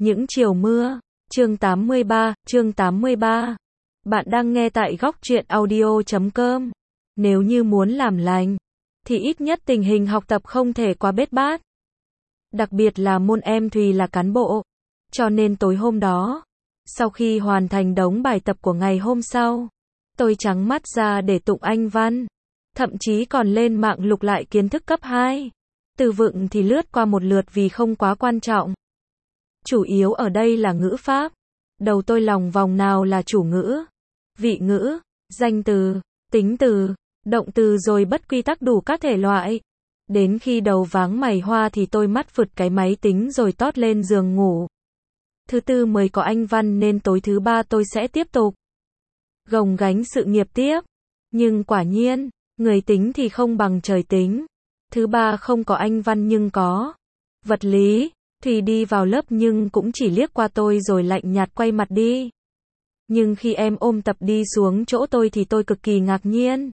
Những chiều mưa. Chương 83. Bạn đang nghe tại góc truyện audio.com. Nếu như muốn làm lành, thì ít nhất tình hình học tập không thể quá bết bát. Đặc biệt là môn em Thùy là cán bộ. Cho nên tối hôm đó, sau khi hoàn thành đống bài tập của ngày hôm sau, tôi trắng mắt ra để tụng Anh văn. Thậm chí còn lên mạng lục lại kiến thức cấp 2. Từ vựng thì lướt qua một lượt vì không quá quan trọng. Chủ yếu ở đây là ngữ pháp. Đầu tôi lòng vòng nào là chủ ngữ, vị ngữ, danh từ, tính từ, động từ rồi bất quy tắc đủ các thể loại. Đến khi đầu váng mày hoa thì tôi mắt vượt cái máy tính rồi tót lên giường ngủ. Thứ tư mới có Anh văn nên tối thứ ba tôi sẽ tiếp tục gồng gánh sự nghiệp tiếp. Nhưng quả nhiên, người tính thì không bằng trời tính. Thứ ba không có Anh văn nhưng có vật lý. Thùy đi vào lớp nhưng cũng chỉ liếc qua tôi rồi lạnh nhạt quay mặt đi. Nhưng khi em ôm tập đi xuống chỗ tôi thì tôi cực kỳ ngạc nhiên.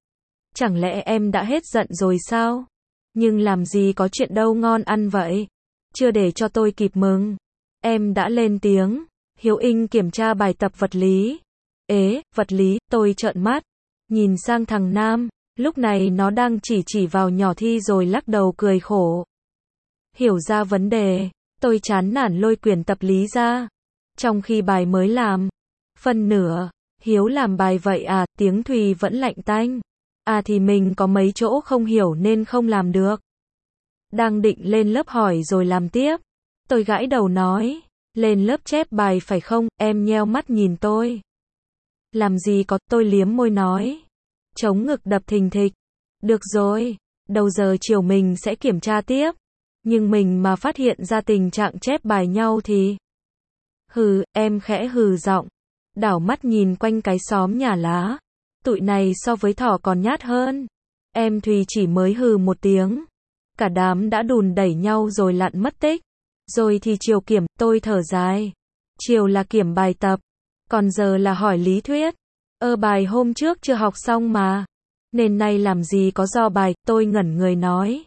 Chẳng lẽ em đã hết giận rồi sao? Nhưng làm gì có chuyện đâu ngon ăn vậy? Chưa để cho tôi kịp mừng, em đã lên tiếng. Hiếu Inh kiểm tra bài tập vật lý. Ế, vật lý, tôi trợn mắt. Nhìn sang thằng Nam, lúc này nó đang chỉ vào nhỏ Thi rồi lắc đầu cười khổ. Hiểu ra vấn đề, tôi chán nản lôi quyển tập lý ra. Trong khi bài mới làm phân nửa, Hiếu làm bài vậy à, tiếng Thùy vẫn lạnh tanh. À thì mình có mấy chỗ không hiểu nên không làm được. Đang định lên lớp hỏi rồi làm tiếp. Tôi gãi đầu nói, lên lớp chép bài phải không, em nheo mắt nhìn tôi. Làm gì có, tôi liếm môi nói. Chống ngực đập thình thịch. Được rồi, đầu giờ chiều mình sẽ kiểm tra tiếp. Nhưng mình mà phát hiện ra tình trạng chép bài nhau thì... Hừ, em khẽ hừ giọng. Đảo mắt nhìn quanh cái xóm nhà lá. Tụi này so với thỏ còn nhát hơn. Em Thùy chỉ mới hừ một tiếng. Cả đám đã đùn đẩy nhau rồi lặn mất tích. Rồi thì chiều kiểm, tôi thở dài. Chiều là kiểm bài tập. Còn giờ là hỏi lý thuyết. Bài hôm trước chưa học xong mà. Nên nay làm gì có do bài, tôi ngẩn người nói.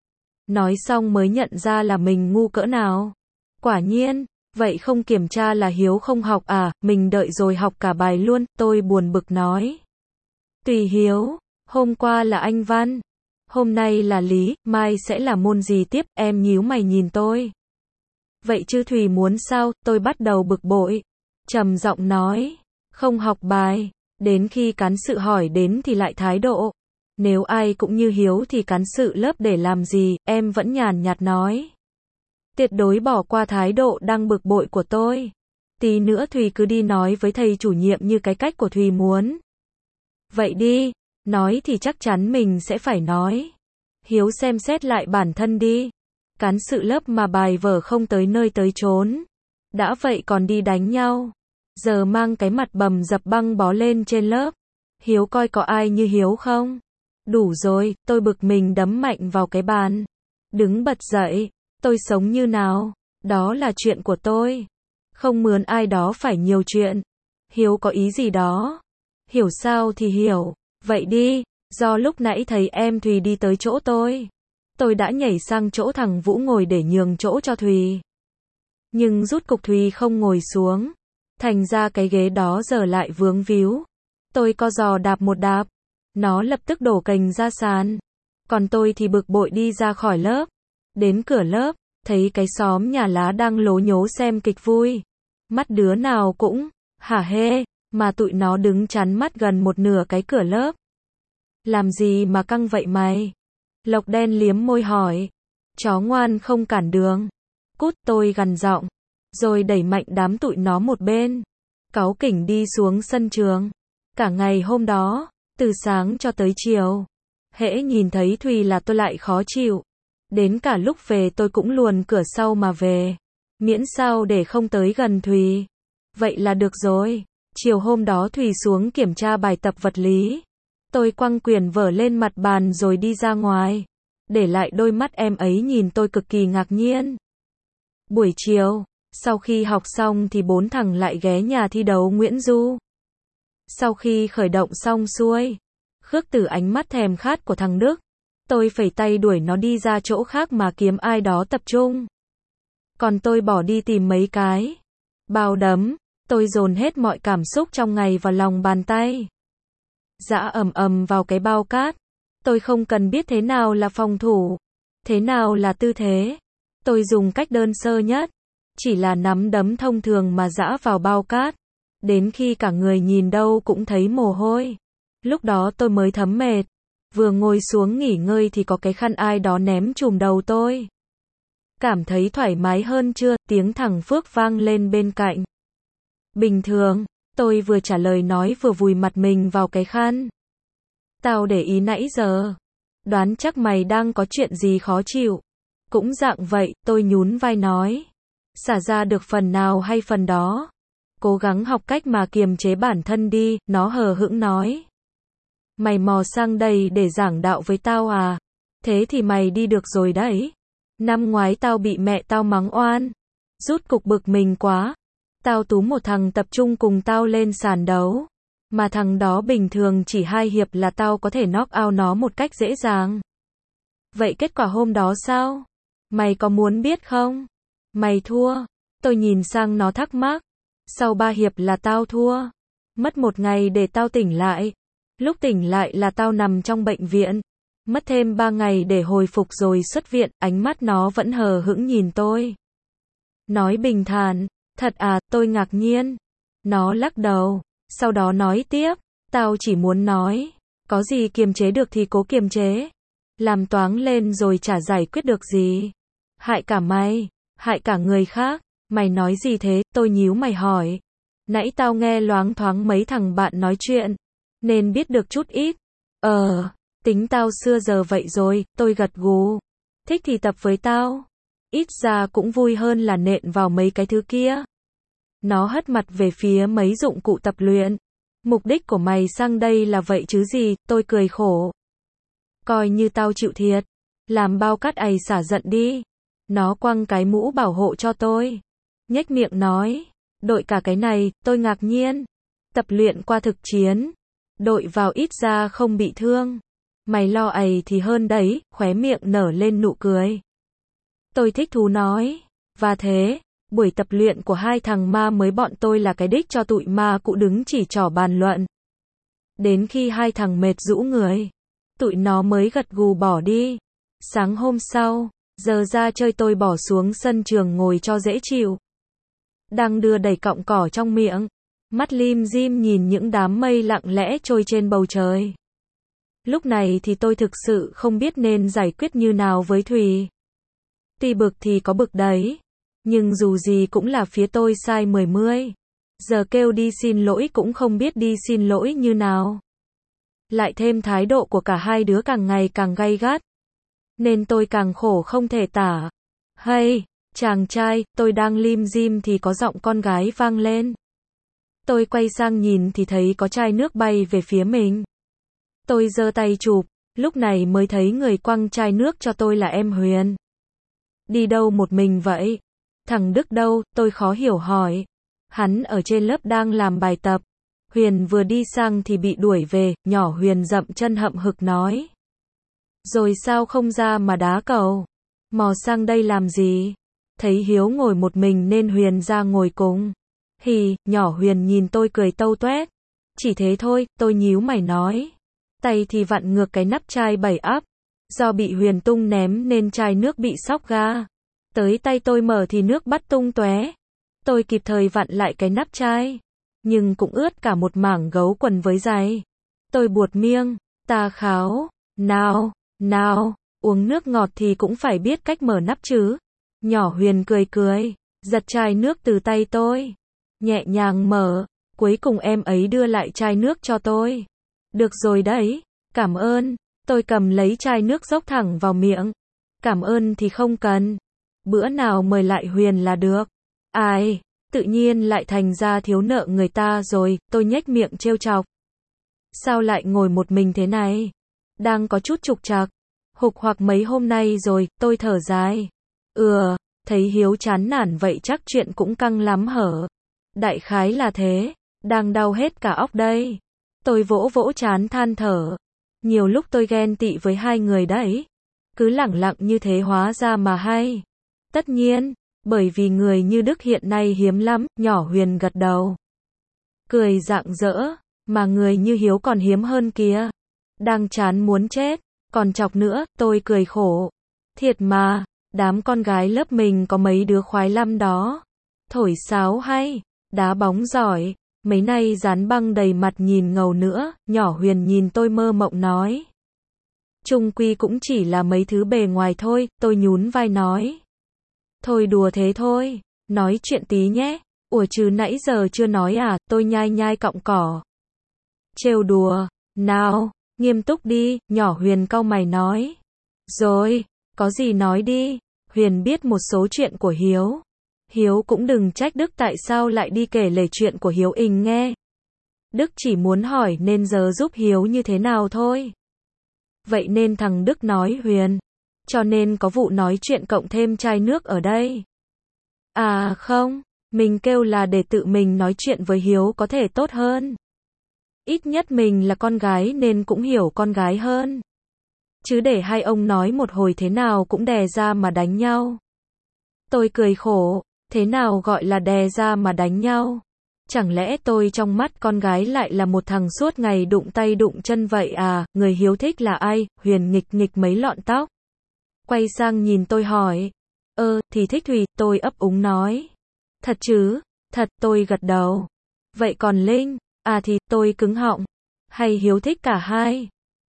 Nói xong mới nhận ra là mình ngu cỡ nào. Quả nhiên, vậy không kiểm tra là Hiếu không học à, mình đợi rồi học cả bài luôn, tôi buồn bực nói. Tùy Hiếu, hôm qua là Anh văn, hôm nay là lý, mai sẽ là môn gì tiếp, em nhíu mày nhìn tôi. Vậy chứ Thùy muốn sao, tôi bắt đầu bực bội. Trầm giọng nói, không học bài, đến khi cán sự hỏi đến thì lại thái độ. Nếu ai cũng như Hiếu thì cán sự lớp để làm gì, em vẫn nhàn nhạt nói. Tuyệt đối bỏ qua thái độ đang bực bội của tôi. Tí nữa Thùy cứ đi nói với thầy chủ nhiệm như cái cách của Thùy muốn. Vậy đi, nói thì chắc chắn mình sẽ phải nói. Hiếu xem xét lại bản thân đi. Cán sự lớp mà bài vở không tới nơi tới chốn. Đã vậy còn đi đánh nhau. Giờ mang cái mặt bầm dập băng bó lên trên lớp. Hiếu coi có ai như Hiếu không? Đủ rồi, tôi bực mình đấm mạnh vào cái bàn. Đứng bật dậy, tôi sống như nào? Đó là chuyện của tôi. Không mướn ai đó phải nhiều chuyện. Hiếu có ý gì đó? Hiểu sao thì hiểu. Vậy đi, do lúc nãy thấy em Thùy đi tới chỗ tôi đã nhảy sang chỗ thằng Vũ ngồi để nhường chỗ cho Thùy. Nhưng rút cục Thùy không ngồi xuống. Thành ra cái ghế đó giờ lại vướng víu. Tôi co giò đạp một đạp. Nó lập tức đổ cành ra sàn. Còn tôi thì bực bội đi ra khỏi lớp. Đến cửa lớp, thấy cái xóm nhà lá đang lố nhố xem kịch vui. Mắt đứa nào cũng, hả hê, mà tụi nó đứng chắn mắt gần một nửa cái cửa lớp. Làm gì mà căng vậy mày? Lộc đen liếm môi hỏi. Chó ngoan không cản đường. Cút, tôi gằn giọng. Rồi đẩy mạnh đám tụi nó một bên. Cáu kỉnh đi xuống sân trường. Cả ngày hôm đó, từ sáng cho tới chiều, hễ nhìn thấy Thùy là tôi lại khó chịu. Đến cả lúc về tôi cũng luồn cửa sau mà về. Miễn sao để không tới gần Thùy. Vậy là được rồi. Chiều hôm đó Thùy xuống kiểm tra bài tập vật lý. Tôi quăng quyển vở lên mặt bàn rồi đi ra ngoài. Để lại đôi mắt em ấy nhìn tôi cực kỳ ngạc nhiên. Buổi chiều, sau khi học xong thì bốn thằng lại ghé nhà thi đấu Nguyễn Du. Sau khi khởi động xong xuôi, khước từ ánh mắt thèm khát của thằng Đức, tôi phẩy tay đuổi nó đi ra chỗ khác mà kiếm ai đó tập trung. Còn tôi bỏ đi tìm mấy cái bao đấm. Tôi dồn hết mọi cảm xúc trong ngày vào lòng bàn tay. Dã ầm ầm vào cái bao cát. Tôi không cần biết thế nào là phòng thủ, thế nào là tư thế. Tôi dùng cách đơn sơ nhất, chỉ là nắm đấm thông thường mà dã vào bao cát. Đến khi cả người nhìn đâu cũng thấy mồ hôi. Lúc đó tôi mới thấm mệt. Vừa ngồi xuống nghỉ ngơi thì có cái khăn ai đó ném trùm đầu tôi. Cảm thấy thoải mái hơn chưa? Tiếng thằng Phước vang lên bên cạnh. Bình thường, tôi vừa trả lời nói vừa vùi mặt mình vào cái khăn. Tao để ý nãy giờ. Đoán chắc mày đang có chuyện gì khó chịu. Cũng dạng vậy, tôi nhún vai nói. Xả ra được phần nào hay phần đó. Cố gắng học cách mà kiềm chế bản thân đi, nó hờ hững nói. Mày mò sang đây để giảng đạo với tao à? Thế thì mày đi được rồi đấy. Năm ngoái tao bị mẹ tao mắng oan. Rút cục bực mình quá. Tao túm một thằng tập trung cùng tao lên sàn đấu. Mà thằng đó bình thường chỉ 2 hiệp là tao có thể knock out nó một cách dễ dàng. Vậy kết quả hôm đó sao? Mày có muốn biết không? Mày thua. Tôi nhìn sang nó thắc mắc. Sau 3 hiệp là tao thua. Mất 1 ngày để tao tỉnh lại. Lúc tỉnh lại là tao nằm trong bệnh viện. Mất thêm 3 ngày để hồi phục rồi xuất viện. Ánh mắt nó vẫn hờ hững nhìn tôi. Nói bình thản. Thật à? Tôi ngạc nhiên. Nó lắc đầu. Sau đó nói tiếp. Tao chỉ muốn nói. Có gì kiềm chế được thì cố kiềm chế. Làm toáng lên rồi chả giải quyết được gì. Hại cả mày. Hại cả người khác. Mày nói gì thế? Tôi nhíu mày hỏi. Nãy tao nghe loáng thoáng mấy thằng bạn nói chuyện. Nên biết được chút ít. Tính tao xưa giờ vậy rồi. Tôi gật gù. Thích thì tập với tao. Ít ra cũng vui hơn là nện vào mấy cái thứ kia. Nó hất mặt về phía mấy dụng cụ tập luyện. Mục đích của mày sang đây là vậy chứ gì? Tôi cười khổ. Coi như tao chịu thiệt. Làm bao cát ày xả giận đi. Nó quăng cái mũ bảo hộ cho tôi. Nhếch miệng nói. Đội cả cái này, tôi ngạc nhiên. Tập luyện qua thực chiến. Đội vào ít ra không bị thương. Mày lo ày thì hơn đấy, khóe miệng nở lên nụ cười. Tôi thích thú nói. Và thế, buổi tập luyện của 2 thằng ma mới bọn tôi là cái đích cho tụi ma cụ đứng chỉ trỏ bàn luận. Đến khi 2 thằng mệt rũ người, tụi nó mới gật gù bỏ đi. Sáng hôm sau, giờ ra chơi tôi bỏ xuống sân trường ngồi cho dễ chịu. Đang đưa đầy cọng cỏ trong miệng. Mắt lim dim nhìn những đám mây lặng lẽ trôi trên bầu trời. Lúc này thì tôi thực sự không biết nên giải quyết như nào với Thùy. Tuy bực thì có bực đấy. Nhưng dù gì cũng là phía tôi sai 10. Giờ kêu đi xin lỗi cũng không biết đi xin lỗi như nào. Lại thêm thái độ của cả hai đứa càng ngày càng gay gắt. Nên tôi càng khổ không thể tả. Hey, chàng trai, tôi đang lim dim thì có giọng con gái vang lên. Tôi quay sang nhìn thì thấy có chai nước bay về phía mình. Tôi giơ tay chụp, lúc này mới thấy người quăng chai nước cho tôi là em Huyền. Đi đâu một mình vậy? Thằng Đức đâu? Tôi khó hiểu hỏi. Hắn ở trên lớp đang làm bài tập. Huyền vừa đi sang thì bị đuổi về, nhỏ Huyền dậm chân hậm hực nói. Rồi sao không ra mà đá cầu? Mò sang đây làm gì? Thấy Hiếu ngồi một mình nên Huyền ra ngồi cùng. Hì, nhỏ Huyền nhìn tôi cười tâu toét. Chỉ thế thôi, tôi nhíu mày nói. Tay thì vặn ngược cái nắp chai 7 up. Do bị Huyền tung ném nên chai nước bị xóc ga. Tới tay tôi mở thì nước bắt tung tóe. Tôi kịp thời vặn lại cái nắp chai. Nhưng cũng ướt cả một mảng gấu quần với giày. Tôi buột miệng. Ta kháo. Nào, uống nước ngọt thì cũng phải biết cách mở nắp chứ. Nhỏ Huyền cười. Giật chai nước từ tay tôi. Nhẹ nhàng mở. Cuối cùng em ấy đưa lại chai nước cho tôi. Được rồi đấy. Cảm ơn. Tôi cầm lấy chai nước dốc thẳng vào miệng. Cảm ơn thì không cần. Bữa nào mời lại Huyền là được. Ai, tự nhiên lại thành ra thiếu nợ người ta rồi, tôi nhếch miệng trêu chọc. Sao lại ngồi một mình thế này? Đang có chút trục trặc. Hục hoặc mấy hôm nay rồi, tôi thở dài. Thấy Hiếu chán nản vậy chắc chuyện cũng căng lắm hở. Đại khái là thế, đang đau hết cả óc đây. Tôi vỗ trán than thở. Nhiều lúc tôi ghen tị với hai người đấy. Cứ lẳng lặng như thế hóa ra mà hay. Tất nhiên, Bởi vì người như Đức hiện nay hiếm lắm, nhỏ Huyền gật đầu. Cười rạng rỡ, mà người như Hiếu còn hiếm hơn kìa. Đang chán muốn chết, còn chọc nữa, tôi cười khổ. Thiệt mà, đám con gái lớp mình có mấy đứa khoái lắm đó. Thổi sáo hay, đá bóng giỏi, mấy nay dán băng đầy mặt nhìn ngầu nữa, nhỏ Huyền nhìn tôi mơ mộng nói. Chung quy cũng chỉ là mấy thứ bề ngoài thôi, tôi nhún vai nói. Thôi đùa thế thôi, nói chuyện tí nhé. Ủa chứ nãy giờ chưa nói à, tôi nhai nhai cọng cỏ. Trêu đùa, nào, nghiêm túc đi, nhỏ Huyền cau mày nói. Rồi, có gì nói đi, Huyền biết một số chuyện của Hiếu. Hiếu cũng đừng trách Đức tại sao lại đi kể lể chuyện của Hiếu ình nghe. Đức chỉ muốn hỏi nên giờ giúp Hiếu như thế nào thôi. Vậy nên thằng Đức nói Huyền. Cho nên có vụ nói chuyện cộng thêm chai nước ở đây. À không, mình kêu là để tự mình nói chuyện với Hiếu có thể tốt hơn. Ít nhất mình là con gái nên cũng hiểu con gái hơn. Chứ để hai ông nói một hồi thế nào cũng đè ra mà đánh nhau. Tôi cười khổ, thế nào gọi là đè ra mà đánh nhau? Chẳng lẽ tôi trong mắt con gái lại là một thằng suốt ngày đụng tay đụng chân vậy à? Người Hiếu thích là ai? Huyền nghịch nghịch mấy lọn tóc. Quay sang nhìn tôi hỏi. Thì thích Thùy, tôi ấp úng nói. Thật chứ? Thật, tôi gật đầu. Vậy còn Linh? À thì, tôi cứng họng. Hay Hiếu thích cả hai?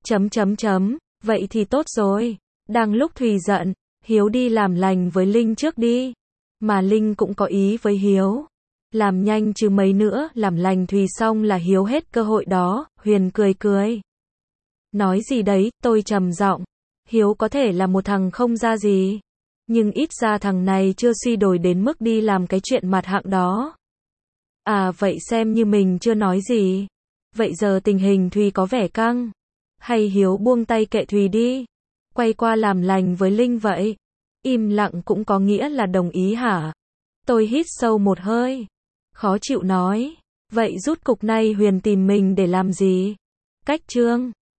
Vậy thì tốt rồi. Đang lúc Thùy giận, Hiếu đi làm lành với Linh trước đi. Mà Linh cũng có ý với Hiếu. Làm nhanh chứ mấy nữa, làm lành Thùy xong là Hiếu hết cơ hội đó. Huyền cười cười. Nói gì đấy, tôi trầm giọng. Hiếu có thể là một thằng không ra gì. Nhưng ít ra thằng này chưa suy đồi đến mức đi làm cái chuyện mặt hạng đó. À vậy xem như mình chưa nói gì. Vậy giờ tình hình Thùy có vẻ căng. Hay Hiếu buông tay kệ Thùy đi. Quay qua làm lành với Linh vậy. Im lặng cũng có nghĩa là đồng ý hả? Tôi hít sâu một hơi. Khó chịu nói. Vậy rút cục này Huyền tìm mình để làm gì? Cách chương